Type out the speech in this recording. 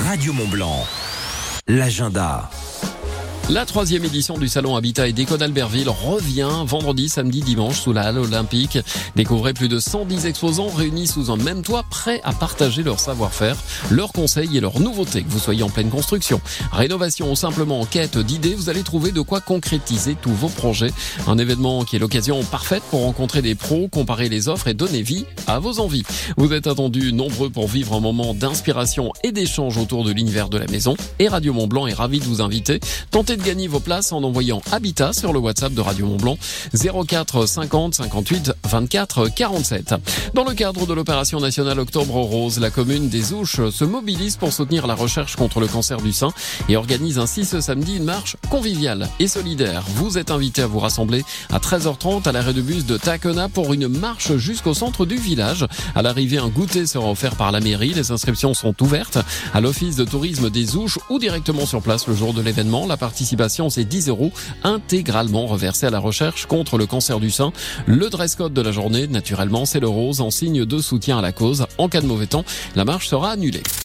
Radio Mont-Blanc, l'agenda. La 3e édition du Salon Habitat et Déco d'Albertville revient vendredi, samedi, dimanche sous la halle olympique. Découvrez plus de 110 exposants réunis sous un même toit, prêts à partager leur savoir-faire, leurs conseils et leurs nouveautés. Que vous soyez en pleine construction, rénovation ou simplement en quête d'idées, vous allez trouver de quoi concrétiser tous vos projets. Un événement qui est l'occasion parfaite pour rencontrer des pros, comparer les offres et donner vie à vos envies. Vous êtes attendus nombreux pour vivre un moment d'inspiration et d'échange autour de l'univers de la maison. Et Radio Mont-Blanc est ravi de vous inviter. Tentez de gagner vos places en envoyant Habitat sur le WhatsApp de Radio Mont-Blanc 04 50 58 24 47. Dans le cadre de l'opération nationale Octobre Rose, la commune des Ouches se mobilise pour soutenir la recherche contre le cancer du sein et organise ainsi ce samedi une marche conviviale et solidaire. Vous êtes invités à vous rassembler à 13h30 à l'arrêt de bus de Tacona pour une marche jusqu'au centre du village. À l'arrivée, un goûter sera offert par la mairie. Les inscriptions sont ouvertes à l'office de tourisme des Ouches ou directement sur place le jour de l'événement. La participation, c'est 10 € intégralement reversés à la recherche contre le cancer du sein. Le dress code de la journée, naturellement, c'est le rose en signe de soutien à la cause. En cas de mauvais temps, la marche sera annulée.